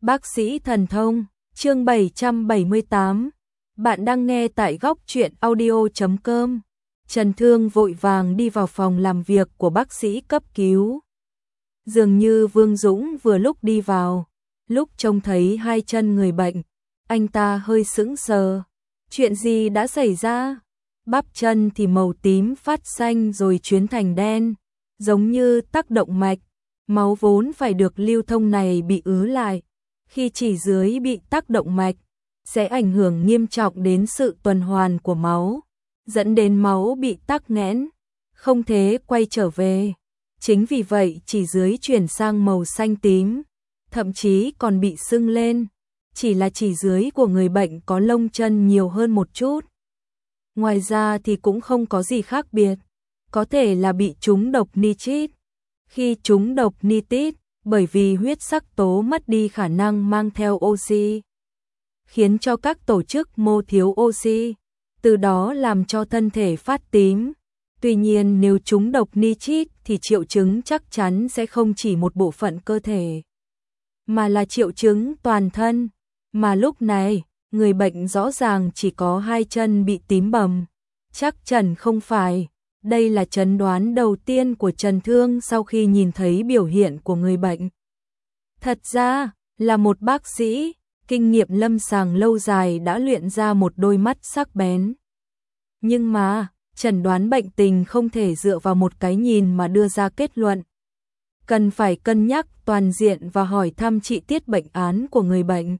Bác sĩ thần thông, chương 778. Bạn đang nghe tại góc truyện audio.com. Trần Thương vội vàng đi vào phòng làm việc của bác sĩ cấp cứu. Dường như Vương Dũng vừa lúc đi vào, lúc trông thấy hai chân người bệnh, anh ta hơi sững sờ. Chuyện gì đã xảy ra? Bắp chân thì màu tím phát xanh rồi chuyển thành đen, giống như tắc động mạch. Máu vốn phải được lưu thông này bị ứ lại. Khi chỉ dưới bị tắc động mạch, sẽ ảnh hưởng nghiêm trọng đến sự tuần hoàn của máu, dẫn đến máu bị tắc nghẽn, không thể quay trở về. Chính vì vậy chỉ dưới chuyển sang màu xanh tím, thậm chí còn bị sưng lên. Chỉ là chỉ dưới của người bệnh có lông chân nhiều hơn một chút. Ngoài ra thì cũng không có gì khác biệt, có thể là bị trúng độc nitrit. Khi trúng độc nitrit, bởi vì huyết sắc tố mất đi khả năng mang theo oxy, khiến cho các tổ chức mô thiếu oxy, từ đó làm cho thân thể phát tím. Tuy nhiên nếu trúng độc nitrit thì triệu chứng chắc chắn sẽ không chỉ một bộ phận cơ thể, mà là triệu chứng toàn thân. Mà lúc này, người bệnh rõ ràng chỉ có hai chân bị tím bầm. Chắc chắn không phải. Đây là chẩn đoán đầu tiên của Trần Thương sau khi nhìn thấy biểu hiện của người bệnh. Thật ra, là một bác sĩ, kinh nghiệm lâm sàng lâu dài đã luyện ra một đôi mắt sắc bén. Nhưng mà, chẩn đoán bệnh tình không thể dựa vào một cái nhìn mà đưa ra kết luận. Cần phải cân nhắc toàn diện và hỏi thăm chi tiết bệnh án của người bệnh.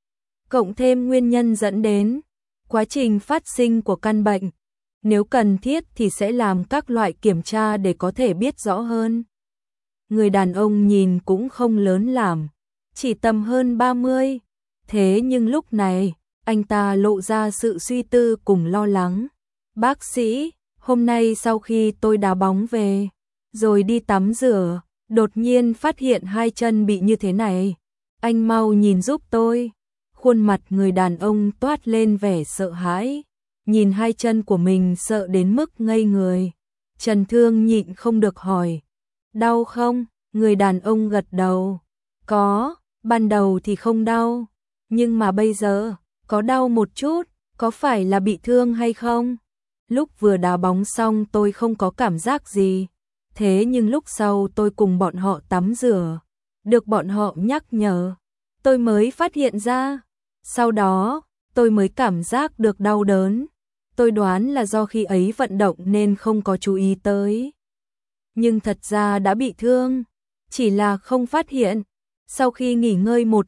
Cộng thêm nguyên nhân dẫn đến, quá trình phát sinh của căn bệnh. Nếu cần thiết thì sẽ làm các loại kiểm tra để có thể biết rõ hơn. Người đàn ông nhìn cũng không lớn lắm, chỉ tầm hơn 30. Thế nhưng lúc này, anh ta lộ ra sự suy tư cùng lo lắng. Bác sĩ, hôm nay sau khi tôi đá bóng về, rồi đi tắm rửa, đột nhiên phát hiện hai chân bị như thế này. Anh mau nhìn giúp tôi. Khuôn mặt người đàn ông toát lên vẻ sợ hãi. Nhìn hai chân của mình sợ đến mức ngây người. Trần Thương nhịn không được hỏi. Đau không? Người đàn ông gật đầu. Có, ban đầu thì không đau. Nhưng mà bây giờ, có đau một chút, có phải là bị thương hay không? Lúc vừa đá bóng xong tôi không có cảm giác gì. Thế nhưng lúc sau tôi cùng bọn họ tắm rửa. Được bọn họ nhắc nhở. Tôi mới phát hiện ra. Sau đó, tôi mới cảm giác được đau đớn. Tôi đoán là do khi ấy vận động nên không có chú ý tới. Nhưng thật ra đã bị thương, chỉ là không phát hiện. Sau khi nghỉ ngơi một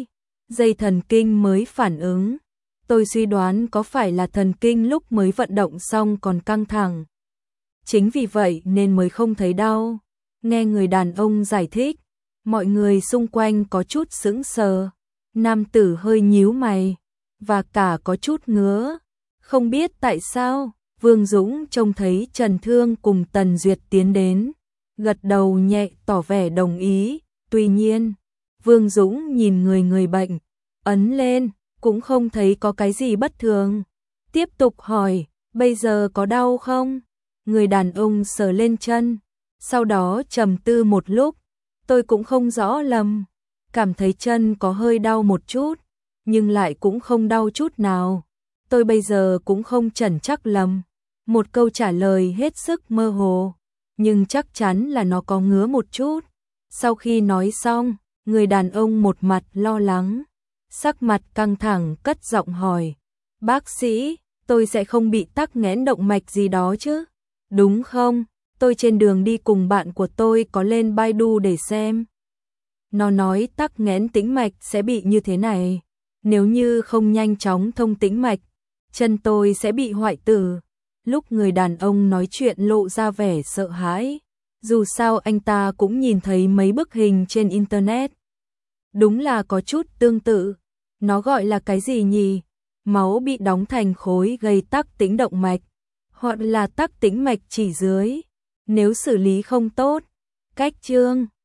dây thần kinh mới phản ứng. Tôi suy đoán có phải là thần kinh lúc mới vận động xong còn căng thẳng. Chính vì vậy nên mới không thấy đau. Nghe người đàn ông giải thích, mọi người xung quanh có chút sững sờ. Nam tử hơi nhíu mày, và cả có chút ngứa. Không biết tại sao, Vương Dũng trông thấy Trần Thương cùng Tần Duyệt tiến đến, gật đầu nhẹ tỏ vẻ đồng ý. Tuy nhiên, Vương Dũng nhìn người bệnh, ấn lên, cũng không thấy có cái gì bất thường. Tiếp tục hỏi, bây giờ có đau không? Người đàn ông sờ lên chân, sau đó trầm tư một lúc. Tôi cũng không rõ lắm, cảm thấy chân có hơi đau một chút, nhưng lại cũng không đau chút nào. Tôi bây giờ cũng không chẩn chắc lắm. Một câu trả lời hết sức mơ hồ, nhưng chắc chắn là nó có ngứa một chút. Sau khi nói xong, người đàn ông một mặt lo lắng, sắc mặt căng thẳng cất giọng hỏi. Bác sĩ, tôi sẽ không bị tắc nghẽn động mạch gì đó chứ? Đúng không? Tôi trên đường đi cùng bạn của tôi có lên Baidu để xem. Nó nói tắc nghẽn tĩnh mạch sẽ bị như thế này. Nếu như không nhanh chóng thông tĩnh mạch, chân tôi sẽ bị hoại tử. Lúc người đàn ông nói chuyện lộ ra vẻ sợ hãi. Dù sao anh ta cũng nhìn thấy mấy bức hình trên internet. Đúng là có chút tương tự. Nó gọi là cái gì nhỉ? Máu bị đóng thành khối gây tắc tĩnh động mạch, hoặc là tắc tĩnh mạch chỉ dưới. Nếu xử lý không tốt, cách chương